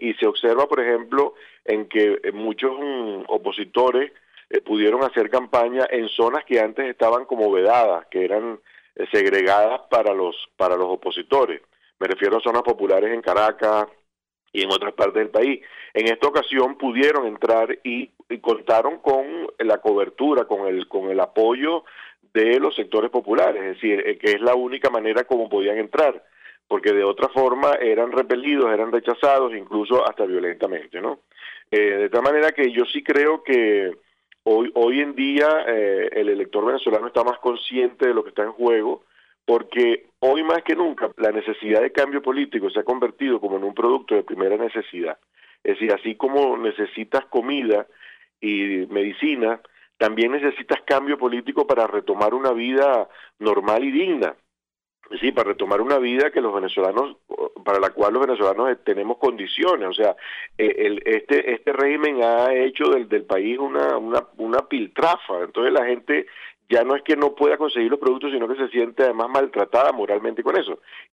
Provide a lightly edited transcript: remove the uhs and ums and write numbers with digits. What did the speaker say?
y se observa, por ejemplo, en que muchos opositores pudieron hacer campaña en zonas que antes estaban como vedadas, que eran segregadas para los opositores. Me refiero a zonas populares en Caracas y en otras partes del país. En esta ocasión pudieron entrar y contaron con la cobertura, con el apoyo de los sectores populares, es decir, que es la única manera como podían entrar, porque de otra forma eran repelidos, eran rechazados, incluso hasta violentamente, ¿no? De tal manera que yo sí creo que hoy en día el elector venezolano está más consciente de lo que está en juego, porque hoy más que nunca la necesidad de cambio político se ha convertido como en un producto de primera necesidad. Es decir, así como necesitas comida y medicina, también necesitas cambio político para retomar una vida normal y digna. Sí, para retomar una vida que los venezolanos, para la cual los venezolanos tenemos condiciones. O sea, este régimen ha hecho del país una piltrafa. Entonces la gente ya no es que no pueda conseguir los productos, sino que se siente además maltratada moralmente con eso.